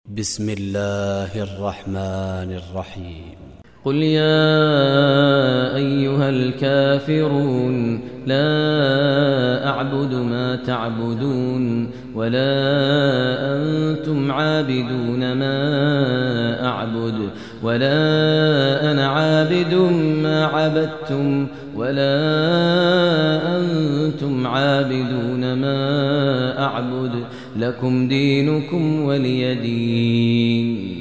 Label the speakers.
Speaker 1: بسم الله الرحمن الرحيم
Speaker 2: قل يا أيها الكافرون لا أعبد ما تعبدون ولا أنتم عابدون ما أعبد ولا أنا عابد ما عبدتم ولا أنتم عابدون ما أعبد لكم دينكم ولي دين.